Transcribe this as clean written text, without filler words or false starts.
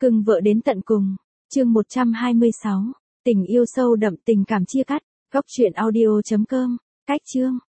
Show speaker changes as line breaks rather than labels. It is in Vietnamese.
Cưng vợ đến tận cùng. Chương 126. Tình yêu sâu đậm tình cảm chia cắt. Góc truyện audio.com. Cách chương.